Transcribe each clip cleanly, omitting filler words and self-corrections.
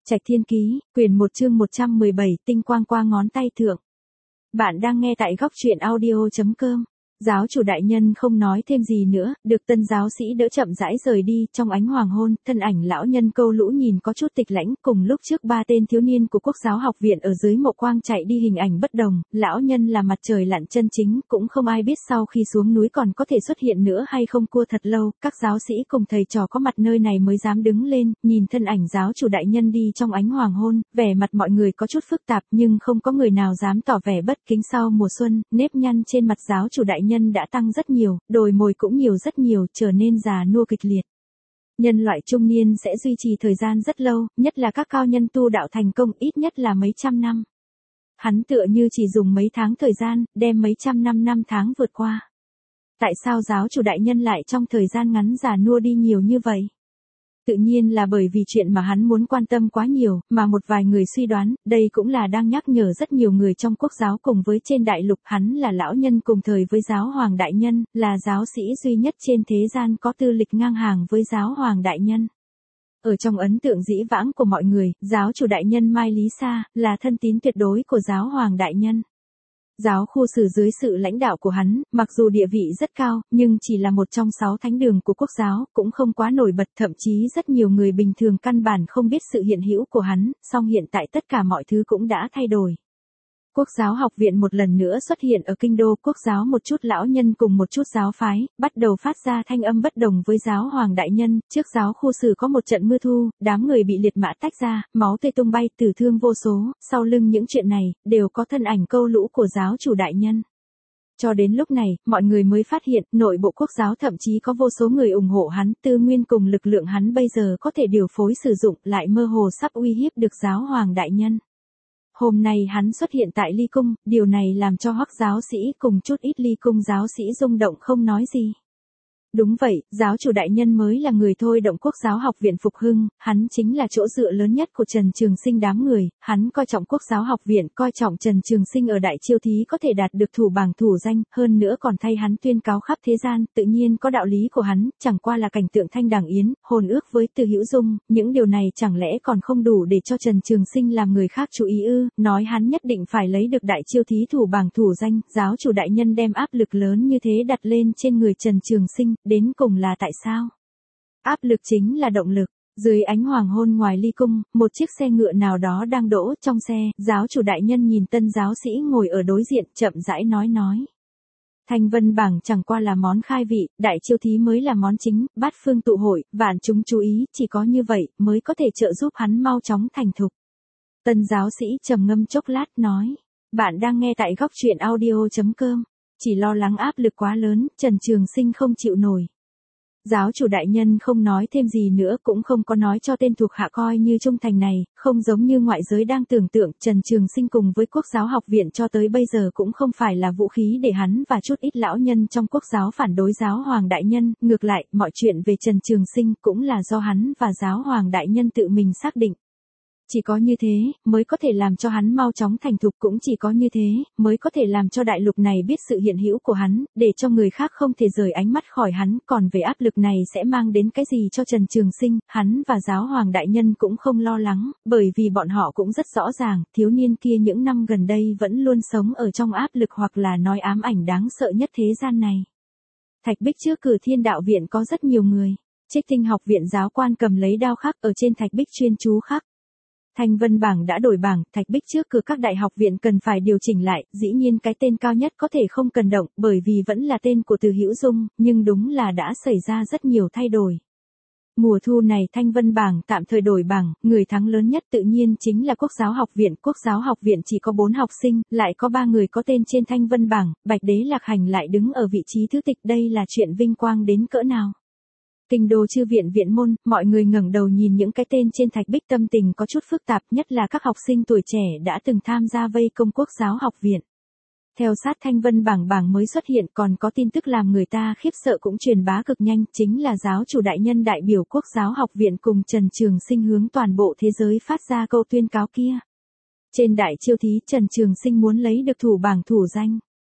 Trạch Thiên Ký, quyển 1 chương 117, tinh quang qua ngón tay thượng. Bạn đang nghe tại góc truyện audio.com. Giáo chủ đại nhân không nói thêm gì nữa, được tân giáo sĩ đỡ chậm rãi rời đi. Trong ánh hoàng hôn, thân ảnh lão nhân Câu Lũ nhìn có chút tịch lãnh. Cùng lúc trước ba tên thiếu niên của Quốc giáo học viện ở dưới mộ quang chạy đi hình ảnh bất đồng. Lão nhân là mặt trời lặn chân chính, cũng không ai biết sau khi xuống núi còn có thể xuất hiện nữa hay không. Cua thật lâu, các giáo sĩ cùng thầy trò có mặt nơi này mới dám đứng lên, nhìn thân ảnh giáo chủ đại nhân đi trong ánh hoàng hôn. Vẻ mặt mọi người có chút phức tạp, nhưng không có người nào dám tỏ vẻ bất kính. Sau mùa xuân, nếp nhăn trên mặt giáo chủ đại nhân đã tăng rất nhiều, đồi mồi cũng nhiều rất nhiều, trở nên già nua kịch liệt. Nhân loại trung niên sẽ duy trì thời gian rất lâu, nhất là các cao nhân tu đạo thành công ít nhất là mấy trăm năm. Hắn tựa như chỉ dùng mấy tháng thời gian, đem mấy trăm năm tháng vượt qua. Tại sao giáo chủ đại nhân lại trong thời gian ngắn già nua đi nhiều như vậy? Tự nhiên là bởi vì chuyện mà hắn muốn quan tâm quá nhiều, mà một vài người suy đoán, đây cũng là đang nhắc nhở rất nhiều người trong quốc giáo cùng với trên đại lục. Hắn là lão nhân cùng thời với giáo hoàng đại nhân, là giáo sĩ duy nhất trên thế gian có tư lịch ngang hàng với giáo hoàng đại nhân. Ở trong ấn tượng dĩ vãng của mọi người, giáo chủ đại nhân Mai Lý Sa, là thân tín tuyệt đối của giáo hoàng đại nhân. Giáo khu sử dưới sự lãnh đạo của hắn, mặc dù địa vị rất cao, nhưng chỉ là một trong 6 thánh đường của quốc giáo, cũng không quá nổi bật, thậm chí rất nhiều người bình thường căn bản không biết sự hiện hữu của hắn, song hiện tại tất cả mọi thứ cũng đã thay đổi. Quốc giáo học viện một lần nữa xuất hiện ở kinh đô. Quốc giáo một chút lão nhân cùng một chút giáo phái, bắt đầu phát ra thanh âm bất đồng với giáo hoàng đại nhân. Trước giáo khu sử có một trận mưa thu, đám người bị liệt mã tách ra, máu tươi tung bay, tử thương vô số. Sau lưng những chuyện này, đều có thân ảnh Câu Lũ của giáo chủ đại nhân. Cho đến lúc này, mọi người mới phát hiện, nội bộ quốc giáo thậm chí có vô số người ủng hộ hắn, tư nguyên cùng lực lượng hắn bây giờ có thể điều phối sử dụng, lại mơ hồ sắp uy hiếp được giáo hoàng đại nhân. Hôm nay hắn xuất hiện tại Ly Cung, điều này làm cho Hoắc giáo sĩ cùng chút ít Ly Cung giáo sĩ rung động không nói gì. Đúng vậy, giáo chủ đại nhân mới là người thôi động Quốc giáo học viện phục hưng, hắn chính là chỗ dựa lớn nhất của Trần Trường Sinh đám người, hắn coi trọng Quốc giáo học viện, coi trọng Trần Trường Sinh ở đại chiêu thí có thể đạt được thủ bảng thủ danh, hơn nữa còn thay hắn tuyên cáo khắp thế gian, tự nhiên có đạo lý của hắn, chẳng qua là cảnh tượng thanh đằng yến, hôn ước với Từ Hữu Dung, những điều này chẳng lẽ còn không đủ để cho Trần Trường Sinh làm người khác chú ý ư? Nói hắn nhất định phải lấy được đại chiêu thí thủ bảng thủ danh, giáo chủ đại nhân đem áp lực lớn như thế đặt lên trên người Trần Trường Sinh. Đến cùng là tại sao? Áp lực chính là động lực. Dưới ánh hoàng hôn ngoài Ly Cung, một chiếc xe ngựa nào đó đang đỗ. Trong xe, giáo chủ đại nhân nhìn tân giáo sĩ ngồi ở đối diện, chậm rãi nói. Thanh vân bảng chẳng qua là món khai vị, đại chiêu thí mới là món chính, bát phương tụ hội, vạn chúng chú ý, chỉ có như vậy mới có thể trợ giúp hắn mau chóng thành thục. Tân giáo sĩ trầm ngâm chốc lát nói. Bạn đang nghe tại góc truyện audio.com. Chỉ lo lắng áp lực quá lớn, Trần Trường Sinh không chịu nổi. Giáo chủ đại nhân không nói thêm gì nữa, cũng không có nói cho tên thuộc hạ coi như trung thành này, không giống như ngoại giới đang tưởng tượng. Trần Trường Sinh cùng với Quốc giáo học viện cho tới bây giờ cũng không phải là vũ khí để hắn và chút ít lão nhân trong quốc giáo phản đối giáo hoàng đại nhân, ngược lại, mọi chuyện về Trần Trường Sinh cũng là do hắn và giáo hoàng đại nhân tự mình xác định. Chỉ có như thế, mới có thể làm cho hắn mau chóng thành thục, cũng chỉ có như thế, mới có thể làm cho đại lục này biết sự hiện hữu của hắn, để cho người khác không thể rời ánh mắt khỏi hắn. Còn về áp lực này sẽ mang đến cái gì cho Trần Trường Sinh, hắn và giáo hoàng đại nhân cũng không lo lắng, bởi vì bọn họ cũng rất rõ ràng, thiếu niên kia những năm gần đây vẫn luôn sống ở trong áp lực hoặc là nói ám ảnh đáng sợ nhất thế gian này. Thạch Bích trước cửa Thiên Đạo viện có rất nhiều người. Trích Tinh học viện giáo quan cầm lấy đao khắc ở trên thạch bích chuyên chú khắc. Thanh vân bảng đã đổi bảng, thạch bích trước cửa các đại học viện cần phải điều chỉnh lại, dĩ nhiên cái tên cao nhất có thể không cần động, bởi vì vẫn là tên của Từ Hữu Dung, nhưng đúng là đã xảy ra rất nhiều thay đổi. Mùa thu này Thanh vân bảng tạm thời đổi bảng, người thắng lớn nhất tự nhiên chính là Quốc giáo học viện. Quốc giáo học viện chỉ có 4 học sinh, lại có 3 người có tên trên Thanh vân bảng, Bạch Đế Lạc Hành lại đứng ở vị trí thứ tịch, đây là chuyện vinh quang đến cỡ nào. Kinh đô chư viện viện môn, mọi người ngẩng đầu nhìn những cái tên trên thạch bích, tâm tình có chút phức tạp, nhất là các học sinh tuổi trẻ đã từng tham gia vây công Quốc giáo học viện. Theo sát Thanh vân bảng mới xuất hiện, còn có tin tức làm người ta khiếp sợ cũng truyền bá cực nhanh, chính là giáo chủ đại nhân đại biểu Quốc giáo học viện cùng Trần Trường Sinh hướng toàn bộ thế giới phát ra câu tuyên cáo kia. Trên đại chiêu thí, Trần Trường Sinh muốn lấy được thủ bảng thủ danh.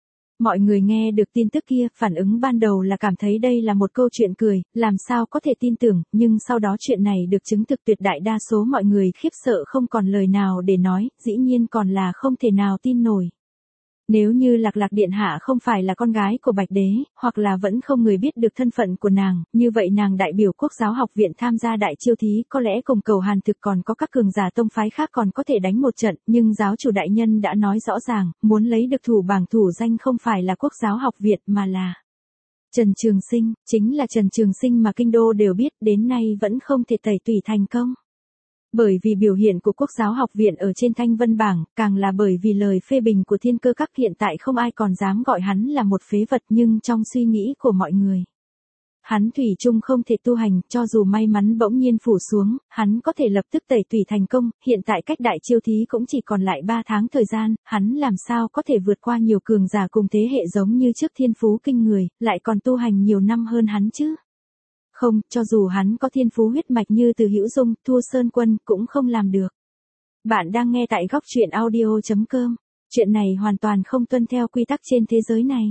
Mọi người nghe được tin tức kia, phản ứng ban đầu là cảm thấy đây là một câu chuyện cười, làm sao có thể tin tưởng, nhưng sau đó chuyện này được chứng thực, tuyệt đại đa số mọi người khiếp sợ không còn lời nào để nói, dĩ nhiên còn là không thể nào tin nổi. Nếu như Lạc Lạc Điện Hạ không phải là con gái của Bạch Đế, hoặc là vẫn không người biết được thân phận của nàng, như vậy nàng đại biểu Quốc giáo học viện tham gia đại chiêu thí, có lẽ cùng Cầu Hàn Thực còn có các cường giả tông phái khác còn có thể đánh một trận, nhưng giáo chủ đại nhân đã nói rõ ràng, muốn lấy được thủ bảng thủ danh không phải là Quốc giáo học viện mà là Trần Trường Sinh, chính là Trần Trường Sinh mà kinh đô đều biết, đến nay vẫn không thể tẩy tủy thành công. Bởi vì biểu hiện của Quốc giáo học viện ở trên thanh vân bảng, càng là bởi vì lời phê bình của Thiên Cơ Các, hiện tại không ai còn dám gọi hắn là một phế vật, nhưng trong suy nghĩ của mọi người, hắn thủy chung không thể tu hành, cho dù may mắn bỗng nhiên phủ xuống, hắn có thể lập tức tẩy tủy thành công, hiện tại cách đại chiêu thí cũng chỉ còn lại 3 tháng thời gian, hắn làm sao có thể vượt qua nhiều cường giả cùng thế hệ giống như trước thiên phú kinh người, lại còn tu hành nhiều năm hơn hắn chứ. Không, cho dù hắn có thiên phú huyết mạch như Từ Hữu Dung, Thua Sơn Quân, cũng không làm được. Bạn đang nghe tại góc truyện audio.com. Chuyện này hoàn toàn không tuân theo quy tắc trên thế giới này.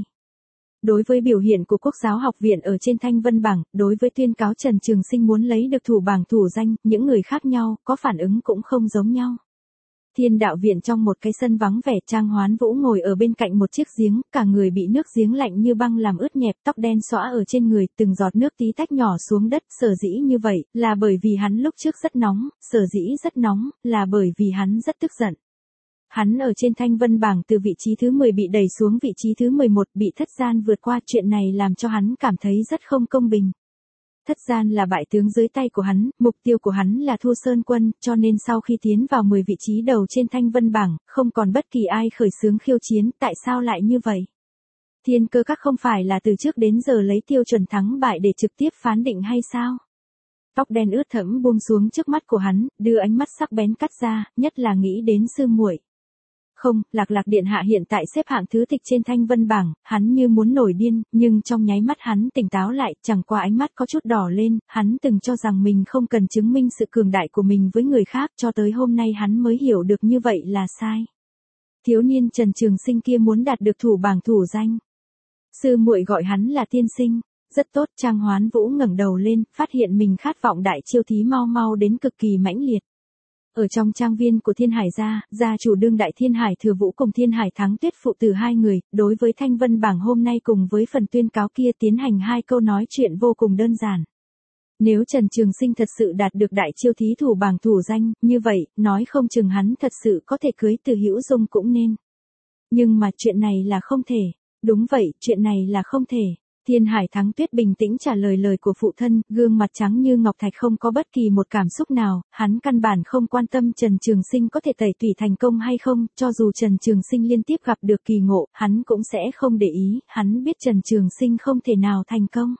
Đối với biểu hiện của Quốc giáo học viện ở trên thanh vân bảng, đối với tuyên cáo Trần Trường Sinh muốn lấy được thủ bảng thủ danh, những người khác nhau, có phản ứng cũng không giống nhau. Thiên đạo viện trong một cái sân vắng vẻ, Trang Hoán Vũ ngồi ở bên cạnh một chiếc giếng, cả người bị nước giếng lạnh như băng làm ướt nhẹp, tóc đen xõa ở trên người, từng giọt nước tí tách nhỏ xuống đất, sở dĩ như vậy, là bởi vì hắn lúc trước rất nóng, sở dĩ rất nóng, là bởi vì hắn rất tức giận. Hắn ở trên thanh vân bảng từ vị trí thứ 10 bị đẩy xuống vị trí thứ 11, bị Thất Gian vượt qua, chuyện này làm cho hắn cảm thấy rất không công bình. Thất Gian là bại tướng dưới tay của hắn, mục tiêu của hắn là Thu Sơn Quân, cho nên sau khi tiến vào 10 vị trí đầu trên thanh vân bảng, không còn bất kỳ ai khởi xướng khiêu chiến, tại sao lại như vậy? Thiên Cơ Các không phải là từ trước đến giờ lấy tiêu chuẩn thắng bại để trực tiếp phán định hay sao? Tóc đen ướt thẫm buông xuống trước mắt của hắn, đưa ánh mắt sắc bén cắt ra, nhất là nghĩ đến sư muội. Không, Lạc Lạc Điện Hạ hiện tại xếp hạng thứ tịch trên thanh vân bảng, hắn như muốn nổi điên, nhưng trong nháy mắt hắn tỉnh táo lại, chẳng qua ánh mắt có chút đỏ lên, hắn từng cho rằng mình không cần chứng minh sự cường đại của mình với người khác, cho tới hôm nay hắn mới hiểu được như vậy là sai. Thiếu niên Trần Trường Sinh kia muốn đạt được thủ bảng thủ danh. Sư muội gọi hắn là tiên sinh. Rất tốt, Trang Hoán Vũ ngẩng đầu lên, phát hiện mình khát vọng đại chiêu thí mau mau đến cực kỳ mãnh liệt. Ở trong trang viên của Thiên Hải gia chủ đương đại Thiên Hải Thừa Vũ cùng Thiên Hải Thắng Tuyết phụ tử hai người, đối với thanh vân bảng hôm nay cùng với phần tuyên cáo kia tiến hành 2 câu nói chuyện vô cùng đơn giản. Nếu Trần Trường Sinh thật sự đạt được đại chiêu thí thủ bảng thủ danh, như vậy, nói không chừng hắn thật sự có thể cưới Từ Hữu Dung cũng nên. Nhưng mà chuyện này là không thể. Đúng vậy, chuyện này là không thể. Thiên Hải Thắng Tuyết bình tĩnh trả lời của phụ thân, gương mặt trắng như ngọc thạch không có bất kỳ một cảm xúc nào, hắn căn bản không quan tâm Trần Trường Sinh có thể tẩy tủy thành công hay không, cho dù Trần Trường Sinh liên tiếp gặp được kỳ ngộ, hắn cũng sẽ không để ý, hắn biết Trần Trường Sinh không thể nào thành công.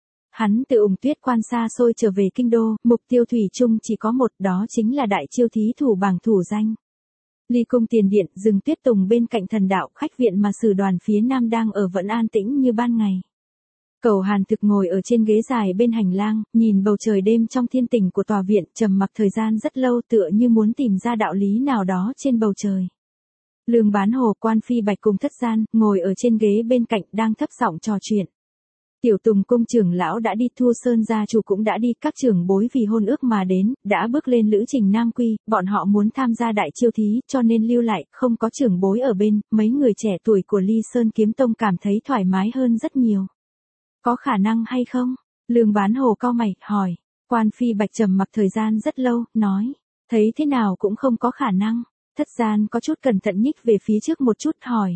Hắn từ Ủng Tuyết Quan xa xôi trở về kinh đô, mục tiêu thủy chung chỉ có một, đó chính là đại chiêu thí thủ bảng thủ danh. Ly cung tiền điện, rừng tuyết tùng bên cạnh thần đạo, khách viện mà sử đoàn phía nam đang ở vẫn an tĩnh như ban ngày. Cầu Hàn Thực ngồi ở trên ghế dài bên hành lang, nhìn bầu trời đêm trong thiên tình của tòa viện, trầm mặc thời gian rất lâu, tựa như muốn tìm ra đạo lý nào đó trên bầu trời. Lương Bán Hồ, Quan Phi Bạch cùng Thất Gian, ngồi ở trên ghế bên cạnh, đang thấp giọng trò chuyện. Tiểu Tùng cung trưởng lão đã đi, Thu Sơn gia chủ cũng đã đi, các trưởng bối vì hôn ước mà đến, đã bước lên lữ trình Nam Quy, bọn họ muốn tham gia đại chiêu thí, cho nên lưu lại, không có trưởng bối ở bên, mấy người trẻ tuổi của Ly Sơn Kiếm Tông cảm thấy thoải mái hơn rất nhiều. Có khả năng hay không? Lương Bán Hồ cau mày, hỏi. Quan Phi Bạch trầm mặc thời gian rất lâu, nói. Thấy thế nào cũng không có khả năng. Thất Gian có chút cẩn thận nhích về phía trước một chút, hỏi.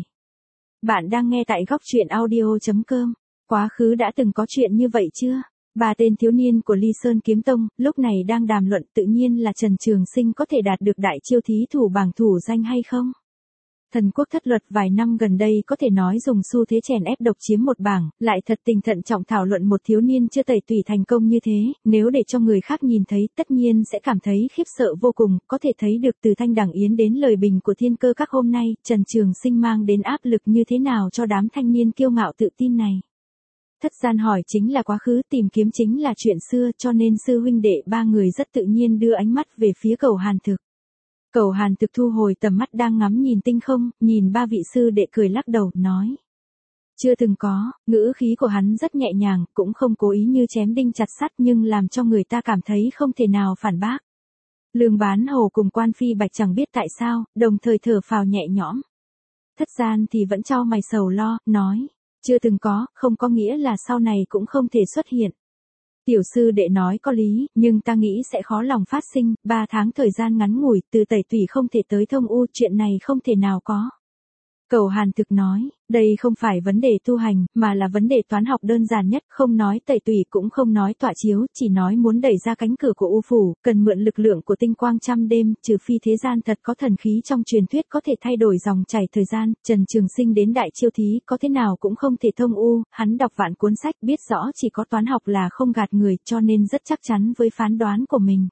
Bạn đang nghe tại góc truyện audio.com. Quá khứ đã từng có chuyện như vậy chưa? 3 tên thiếu niên của Ly Sơn Kiếm Tông, lúc này đang đàm luận tự nhiên là Trần Trường Sinh có thể đạt được đại chiêu thí thủ bảng thủ danh hay không? Thần quốc thất luật vài năm gần đây có thể nói dùng xu thế chèn ép độc chiếm một bảng, lại thật tình thận trọng thảo luận một thiếu niên chưa tẩy tủy thành công như thế, nếu để cho người khác nhìn thấy tất nhiên sẽ cảm thấy khiếp sợ vô cùng, có thể thấy được từ Thanh Đằng Yến đến lời bình của Thiên Cơ Các hôm nay, Trần Trường Sinh mang đến áp lực như thế nào cho đám thanh niên kiêu ngạo tự tin này. Thất Gian hỏi chính là quá khứ, tìm kiếm chính là chuyện xưa, cho nên sư huynh đệ 3 người rất tự nhiên đưa ánh mắt về phía Cầu Hàn Thực. Cầu Hàn Thực thu hồi tầm mắt đang ngắm nhìn tinh không, nhìn 3 vị sư đệ cười lắc đầu, nói. Chưa từng có, ngữ khí của hắn rất nhẹ nhàng, cũng không cố ý như chém đinh chặt sắt nhưng làm cho người ta cảm thấy không thể nào phản bác. Lương Bán Hầu cùng Quan Phi Bạch chẳng biết tại sao, đồng thời thở phào nhẹ nhõm. Thất Gian thì vẫn chau mày sầu lo, nói, chưa từng có, không có nghĩa là sau này cũng không thể xuất hiện. Tiểu sư đệ nói có lý, nhưng ta nghĩ sẽ khó lòng phát sinh, 3 tháng thời gian ngắn ngủi, từ Tẩy Tủy không thể tới Thông U, chuyện này không thể nào có. Cầu Hàn Thực nói, đây không phải vấn đề tu hành, mà là vấn đề toán học đơn giản nhất, không nói Tẩy Tủy cũng không nói tọa chiếu, chỉ nói muốn đẩy ra cánh cửa của U Phủ, cần mượn lực lượng của tinh quang trăm đêm, trừ phi thế gian thật có thần khí trong truyền thuyết có thể thay đổi dòng chảy thời gian, Trần Trường Sinh đến Đại Chiêu Thí có thế nào cũng không thể thông U, hắn đọc vạn cuốn sách biết rõ chỉ có toán học là không gạt người, cho nên rất chắc chắn với phán đoán của mình.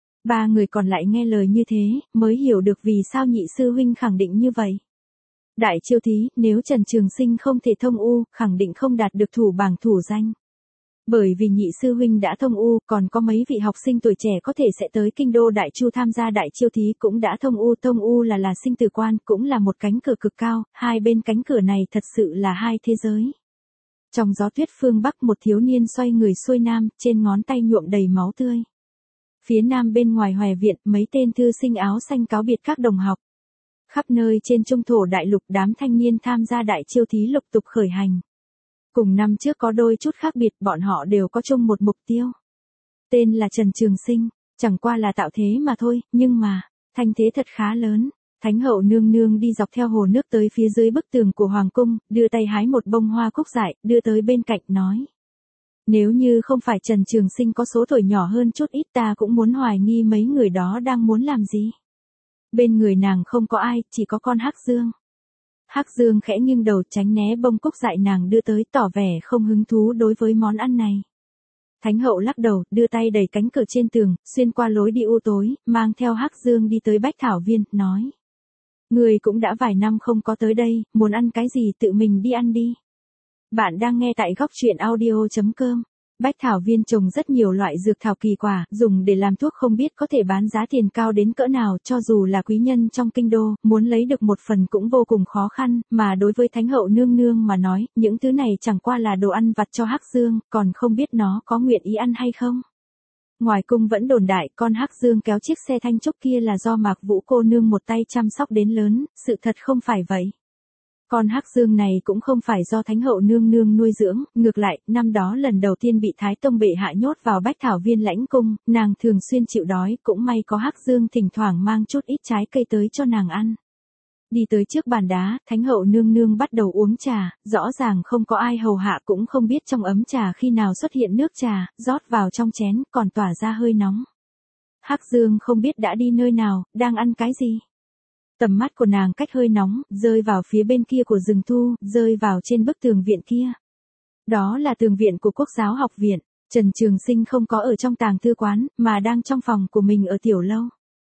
3 người còn lại nghe lời như thế, mới hiểu được vì sao nhị sư huynh khẳng định như vậy. Đại Chiêu Thí, nếu Trần Trường Sinh không thể thông U, khẳng định không đạt được thủ bảng thủ danh. Bởi vì nhị sư huynh đã thông U, còn có mấy vị học sinh tuổi trẻ có thể sẽ tới kinh đô Đại Chu tham gia Đại Chiêu Thí cũng đã thông U là sinh tử quan, cũng là một cánh cửa cực cao, hai bên cánh cửa này thật sự là hai thế giới. Trong gió tuyết phương Bắc một thiếu niên xoay người xuôi nam, trên ngón tay nhuộm đầy máu tươi. Phía nam bên ngoài Hòe viện, mấy tên thư sinh áo xanh cáo biệt các đồng học. Khắp nơi trên trung thổ đại lục đám thanh niên tham gia Đại Chiêu Thí lục tục khởi hành. Cùng năm trước có đôi chút khác biệt, bọn họ đều có chung một mục tiêu. Tên là Trần Trường Sinh, chẳng qua là tạo thế mà thôi, nhưng mà, thanh thế thật khá lớn. Thánh hậu nương nương đi dọc theo hồ nước tới phía dưới bức tường của Hoàng cung, đưa tay hái một bông hoa cúc dại, đưa tới bên cạnh nói. Nếu như không phải Trần Trường Sinh có số tuổi nhỏ hơn chút ít ta cũng muốn hoài nghi mấy người đó đang muốn làm gì. Bên người nàng không có ai, chỉ có con Hắc Dương. Hắc Dương khẽ nghiêng đầu tránh né bông cúc dại nàng đưa tới, tỏ vẻ không hứng thú đối với món ăn này. Thánh hậu lắc đầu, đưa tay đẩy cánh cửa trên tường, xuyên qua lối đi u tối, mang theo Hắc Dương đi tới Bách Thảo Viên, nói. Người cũng đã vài năm không có tới đây, muốn ăn cái gì tự mình đi ăn đi. Bạn đang nghe tại góc truyện audio.com. Bách Thảo Viên trồng rất nhiều loại dược thảo kỳ quả, dùng để làm thuốc không biết có thể bán giá tiền cao đến cỡ nào, cho dù là quý nhân trong kinh đô, muốn lấy được một phần cũng vô cùng khó khăn, mà đối với Thánh hậu nương nương mà nói, những thứ này chẳng qua là đồ ăn vặt cho Hắc Dương, còn không biết nó có nguyện ý ăn hay không. Ngoài cung vẫn đồn đại con Hắc Dương kéo chiếc xe thanh trúc kia là do Mạc Vũ cô nương một tay chăm sóc đến lớn, sự thật không phải vậy. Con Hắc Dương này cũng không phải do Thánh hậu nương nương nuôi dưỡng, ngược lại, năm đó lần đầu tiên bị Thái Tông bệ hạ nhốt vào Bách Thảo Viên lãnh cung, nàng thường xuyên chịu đói, cũng may có Hắc Dương thỉnh thoảng mang chút ít trái cây tới cho nàng ăn. Đi tới trước bàn đá, Thánh hậu nương nương bắt đầu uống trà, rõ ràng không có ai hầu hạ cũng không biết trong ấm trà khi nào xuất hiện nước trà, rót vào trong chén, còn tỏa ra hơi nóng. Hắc Dương không biết đã đi nơi nào, đang ăn cái gì. Tầm mắt của nàng cách hơi nóng, rơi vào phía bên kia của rừng thu, rơi vào trên bức tường viện kia. Đó là tường viện của Quốc giáo học viện. Trần Trường Sinh không có ở trong tàng thư quán, mà đang trong phòng của mình ở tiểu lâu.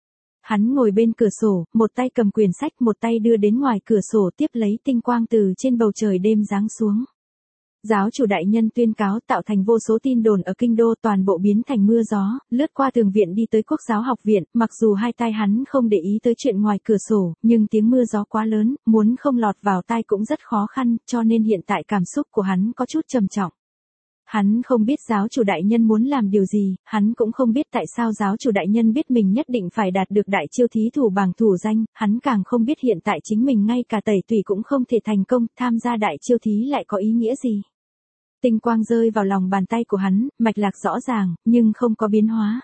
Hắn ngồi bên cửa sổ, một tay cầm quyển sách, một tay đưa đến ngoài cửa sổ tiếp lấy tinh quang từ trên bầu trời đêm giáng xuống. Giáo chủ đại nhân tuyên cáo tạo thành vô số tin đồn ở kinh đô, toàn bộ biến thành mưa gió, lướt qua tường viện đi tới Quốc giáo học viện, mặc dù hai tai hắn không để ý tới chuyện ngoài cửa sổ, nhưng tiếng mưa gió quá lớn, muốn không lọt vào tai cũng rất khó khăn, cho nên hiện tại cảm xúc của hắn có chút trầm trọng. Hắn không biết giáo chủ đại nhân muốn làm điều gì, hắn cũng không biết tại sao giáo chủ đại nhân biết mình nhất định phải đạt được Đại Chiêu Thí thủ bảng thủ danh, hắn càng không biết hiện tại chính mình ngay cả Tẩy Tủy cũng không thể thành công, tham gia Đại Chiêu Thí lại có ý nghĩa gì. Tinh quang rơi vào lòng bàn tay của hắn, mạch lạc rõ ràng, nhưng không có biến hóa.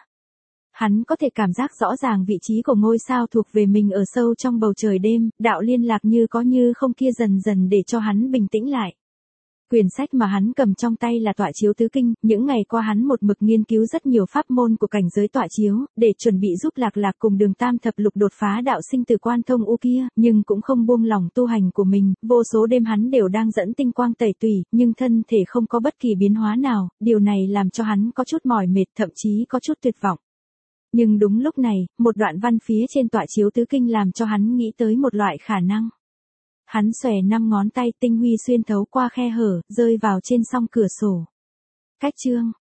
Hắn có thể cảm giác rõ ràng vị trí của ngôi sao thuộc về mình ở sâu trong bầu trời đêm, đạo liên lạc như có như không kia dần dần để cho hắn bình tĩnh lại. Quyển sách mà hắn cầm trong tay là Tọa Chiếu Tứ Kinh, những ngày qua hắn một mực nghiên cứu rất nhiều pháp môn của cảnh giới Tọa Chiếu, để chuẩn bị giúp Lạc Lạc cùng Đường Tam Thập Lục đột phá đạo sinh tử quan thông u kia, nhưng cũng không buông lòng tu hành của mình, vô số đêm hắn đều đang dẫn tinh quang tẩy tủy, nhưng thân thể không có bất kỳ biến hóa nào, điều này làm cho hắn có chút mỏi mệt, thậm chí có chút tuyệt vọng. Nhưng đúng lúc này, một đoạn văn phía trên Tọa Chiếu Tứ Kinh làm cho hắn nghĩ tới một loại khả năng. Hắn xòe 5 ngón tay, tinh huy xuyên thấu qua khe hở, rơi vào trên song cửa sổ. Cách chương